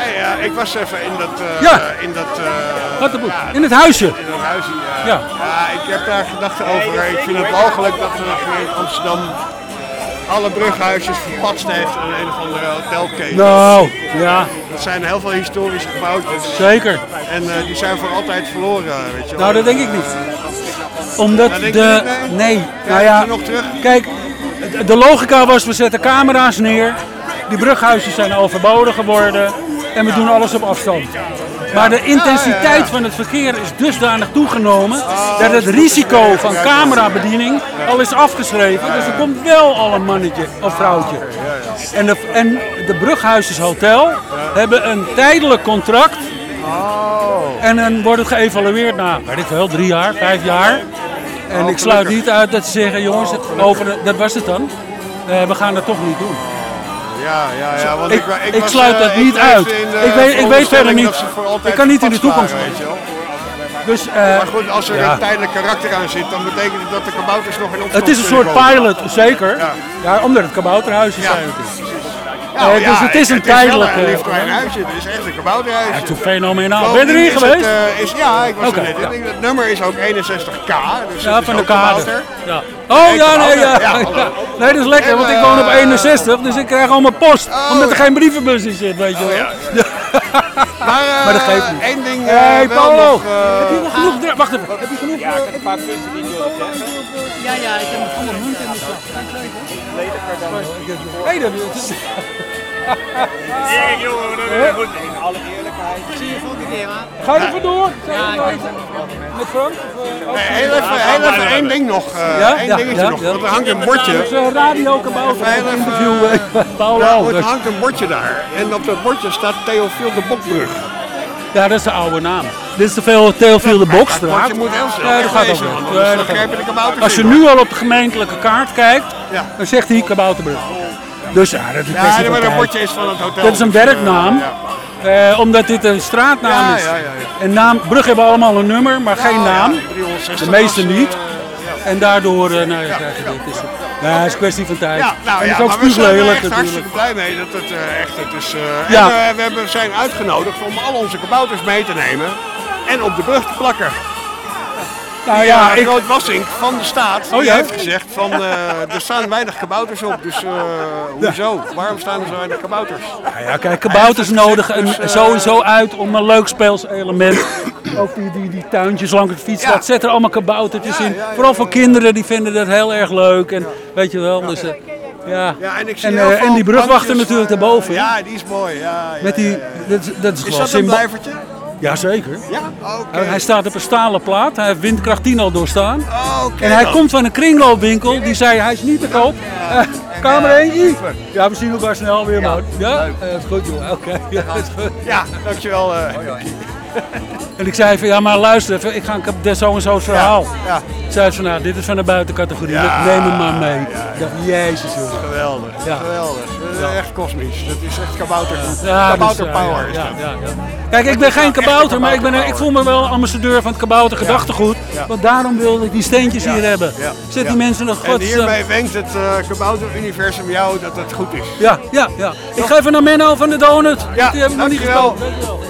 Nee, ik was even in dat... in het huisje. In dat huisje, Ja. Ik heb daar gedachten over. Ik vind het mogelijk dat de gemeente Amsterdam alle brughuisjes verpatst heeft aan een of andere hotelketen. Nou, ja. Dat zijn heel veel historische gebouwtjes. Zeker. En die zijn voor altijd verloren, weet je wel. Nou, dat denk ik niet. Omdat denk je de... niet, Nee, Krijg je nog terug? Kijk, de logica was, we zetten camera's neer. Die brughuisjes zijn overbodig geworden. En we doen alles op afstand. Maar de intensiteit van het verkeer is dusdanig toegenomen dat het risico van camerabediening al is afgeschreven. Dus er komt wel al een mannetje of vrouwtje. En de Brughuisjes Hotel hebben een tijdelijk contract. En dan wordt het geëvalueerd na, weet ik wel, 3 jaar, 5 jaar. En ik sluit niet uit dat ze zeggen, jongens, dat was het dan. We gaan dat toch niet doen. Ja, want ik sluit dat niet uit. Ik weet verder niet. Ik kan niet in de toekomst. Dus, maar goed, als er een tijdelijk karakter aan zit, dan betekent het dat de kabouters nog in opstand. Het is een soort pilot, zeker. Ja, omdat het kabouterhuisjes zijn natuurlijk. Dus het is een tijdelijk... Het is een klein huisje, het is echt een kabouterhuisje. Het is fenomenaal. Ben je erin geweest? Ik was er net in. Het nummer is ook 61K. Dus ja, van de kader. Ja. Oh ja, nee, dat is lekker, want ik woon op 61, dus ik krijg allemaal post. Omdat er geen brievenbus in zit, weet je wel. Maar dat geeft niet. Één ding. Hey Paulo, heb je nog genoeg? Wacht even, heb je genoeg? Ja, ik heb een paar punten die ik wilde zeggen. Ja, ik heb nog allemaal munt in de zak. Hey, dat is... Nee, jongen, dat is goed. In alle eerlijkheid. Zie je volgende keer, man. Ga je ervoor door? Ja, ik weet het. Met Frank? Heel even één ding nog. Eén dingetje nog. Want er hangt een bordje. Het is een radio-kabouter interview. Paulo. Er hangt een bordje daar. En op dat bordje staat Theofiel de Bokbrug. Ja, dat is de oude naam. Dit is de Theofiel de Bokstraat. Je moet heel snel Ja, dat gaat ook wel. Als je nu al op de gemeentelijke kaart kijkt, dan zegt hij Kabouterbrug. Dus ja, dat is best Ja, maar dat bordje is van het hotel. Dat is een werknaam. Omdat dit een straatnaam is. En bruggen hebben allemaal een nummer, maar geen naam. De meeste niet. En daardoor krijg je dit. Ja, het is een kwestie van tijd. En het is ook maar we zijn er spuuglelijk echt hartstikke blij mee dat het echt het is. En we zijn uitgenodigd om al onze kabouters mee te nemen en op de brug te plakken. Nou ja, Groot Wassink van de staat die heeft gezegd van er staan weinig kabouters op, dus hoezo? Waarom staan er zo weinig kabouters? Nou ja, kijk, kabouters nodigen sowieso uit om een leuk speelselement. Ook die tuintjes langs het fietspad, zet er allemaal kaboutertjes in. Vooral voor kinderen, die vinden dat heel erg leuk. En weet je wel, dus en die brugwachter natuurlijk daarboven. Ja, die is mooi. Met die, dat is is dat een blijvertje? Jazeker. Ja? Okay. Hij staat op een stalen plaat, hij heeft windkracht 10 al doorstaan. Okay, en hij komt van een kringloopwinkel, die zei hij is niet te koop. Kamer 1. Ja, we zien elkaar snel weer, man. Ja? Dat is goed, jongen. Oké. Ja, dankjewel. En ik zei van, ja maar luister even, ik ga zo en zo het verhaal. Ja. Ik zei van, nou, dit is van de buitencategorie, neem hem maar mee. Ik dacht, jezus jongen. Geweldig, geweldig. Dat is echt kosmisch. Dat is echt kabouter. Ja, kabouter power is dat. Kijk, ik ben geen kabouter, maar ik voel me wel ambassadeur van het kabouter gedachtegoed. Want daarom wilde ik die steentjes hier hebben. Zet die mensen nog En hiermee wenkt het kabouter-universum jou dat het goed is. Ja. Ik geef even naar Menno van de Donut. Ja, Die hebben nog niet dankjewel. gesproken.